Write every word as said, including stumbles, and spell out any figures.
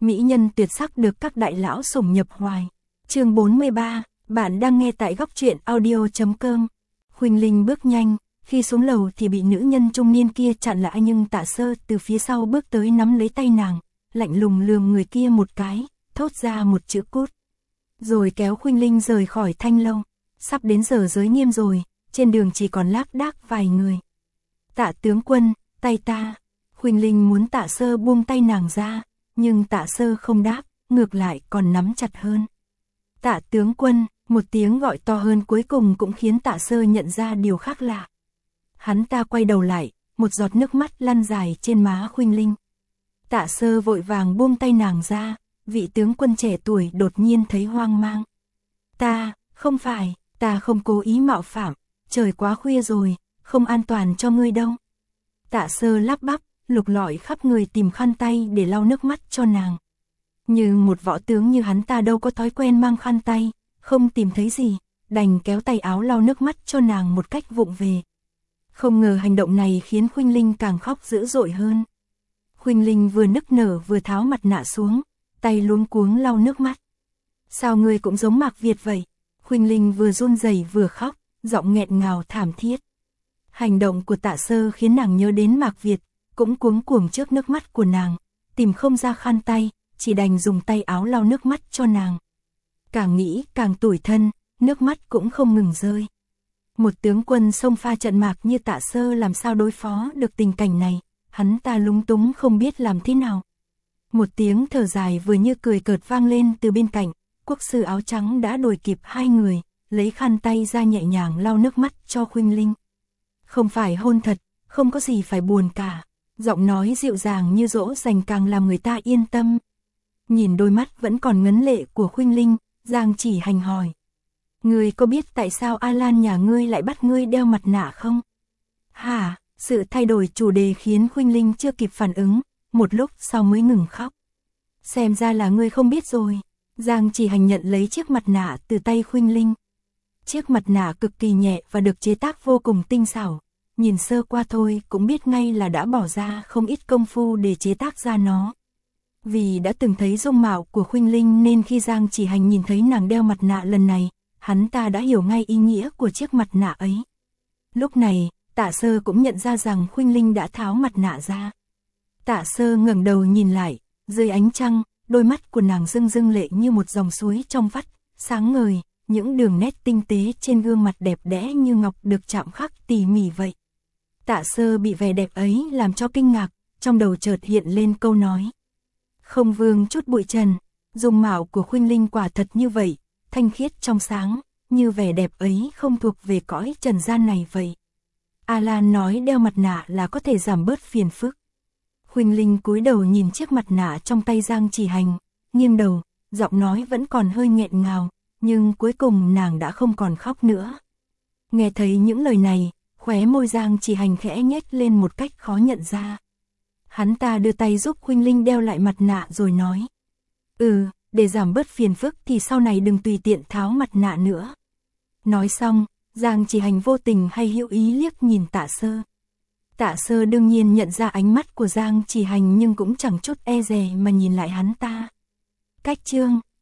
mỹ nhân tuyệt sắc được các đại lão sủng nhập hoài. Chương bốn mươi ba, bạn đang nghe tại góc truyện audio chấm com. Khuynh Linh bước nhanh, khi xuống lầu thì bị nữ nhân trung niên kia chặn lại, nhưng Tạ Sơ từ phía sau bước tới nắm lấy tay nàng, lạnh lùng lườm người kia một cái, thốt ra một chữ cút. Rồi kéo Khuynh Linh rời khỏi thanh lâu. Sắp đến giờ giới nghiêm rồi, trên đường chỉ còn lác đác vài người. Tạ tướng quân, tay ta. Khuynh Linh muốn Tạ Sơ buông tay nàng ra, nhưng Tạ Sơ không đáp, ngược lại còn nắm chặt hơn. Tạ tướng quân, một tiếng gọi to hơn cuối cùng cũng khiến Tạ Sơ nhận ra điều khác lạ. Hắn ta quay đầu lại, một giọt nước mắt lăn dài trên má Khuynh Linh. Tạ Sơ vội vàng buông tay nàng ra, vị tướng quân trẻ tuổi đột nhiên thấy hoang mang. Ta, không phải, ta không cố ý mạo phạm, trời quá khuya rồi, không an toàn cho ngươi đâu. Tạ Sơ lắp bắp, lục lọi khắp người tìm khăn tay để lau nước mắt cho nàng. Nhưng một võ tướng như hắn ta đâu có thói quen mang khăn tay, không tìm thấy gì, đành kéo tay áo lau nước mắt cho nàng một cách vụng về. Không ngờ hành động này khiến Khuynh Linh càng khóc dữ dội hơn. Khuynh Linh vừa nức nở vừa tháo mặt nạ xuống, tay luống cuống lau nước mắt. Sao ngươi cũng giống Mạc Việt vậy? Khuynh Linh vừa run rẩy vừa khóc, giọng nghẹn ngào thảm thiết. Hành động của Tạ Sơ khiến nàng nhớ đến Mạc Việt, cũng cuống cuồng trước nước mắt của nàng, tìm không ra khăn tay, chỉ đành dùng tay áo lau nước mắt cho nàng. Càng nghĩ càng tủi thân, nước mắt cũng không ngừng rơi. Một tướng quân xông pha trận mạc như Tạ Sơ làm sao đối phó được tình cảnh này, hắn ta lúng túng không biết làm thế nào. Một tiếng thở dài vừa như cười cợt vang lên từ bên cạnh, quốc sư áo trắng đã đuổi kịp hai người, lấy khăn tay ra nhẹ nhàng lau nước mắt cho Khuynh Linh. Không phải hôn thật, không có gì phải buồn cả, giọng nói dịu dàng như dỗ dành càng làm người ta yên tâm. Nhìn đôi mắt vẫn còn ngấn lệ của Khuynh Linh, Giang Chỉ Hành hỏi. Ngươi có biết tại sao Alan nhà ngươi lại bắt ngươi đeo mặt nạ không? Hả? Sự thay đổi chủ đề khiến Khuynh Linh chưa kịp phản ứng, một lúc sau mới ngừng khóc. Xem ra là ngươi không biết rồi. Giang Chỉ Hành nhận lấy chiếc mặt nạ từ tay Khuynh Linh. Chiếc mặt nạ cực kỳ nhẹ và được chế tác vô cùng tinh xảo. Nhìn sơ qua thôi cũng biết ngay là đã bỏ ra không ít công phu để chế tác ra nó. Vì đã từng thấy dung mạo của Khuynh Linh nên khi Giang Chỉ Hành nhìn thấy nàng đeo mặt nạ lần này, hắn ta đã hiểu ngay ý nghĩa của chiếc mặt nạ ấy. Lúc này, Tạ Sơ cũng nhận ra rằng Khuynh Linh đã tháo mặt nạ ra. Tạ Sơ ngẩng đầu nhìn lại, dưới ánh trăng, đôi mắt của nàng rưng rưng lệ như một dòng suối trong vắt, sáng ngời, những đường nét tinh tế trên gương mặt đẹp đẽ như ngọc được chạm khắc tỉ mỉ vậy. Tạ Sơ bị vẻ đẹp ấy làm cho kinh ngạc, trong đầu chợt hiện lên câu nói. Không vương chút bụi trần, dung mạo của Khuynh Linh quả thật như vậy, thanh khiết trong sáng, như vẻ đẹp ấy không thuộc về cõi trần gian này vậy. Alan nói đeo mặt nạ là có thể giảm bớt phiền phức. Khuynh Linh cúi đầu nhìn chiếc mặt nạ trong tay Giang Chỉ Hành, nghiêng đầu, giọng nói vẫn còn hơi nghẹn ngào, nhưng cuối cùng nàng đã không còn khóc nữa. Nghe thấy những lời này, khóe môi Giang Chỉ Hành khẽ nhếch lên một cách khó nhận ra. Hắn ta đưa tay giúp Khuynh Linh đeo lại mặt nạ rồi nói. Ừ, để giảm bớt phiền phức thì sau này đừng tùy tiện tháo mặt nạ nữa. Nói xong, Giang Chỉ Hành vô tình hay hữu ý liếc nhìn Tạ Sơ. Tạ Sơ đương nhiên nhận ra ánh mắt của Giang Chỉ Hành nhưng cũng chẳng chút e dè mà nhìn lại hắn ta. Cách chương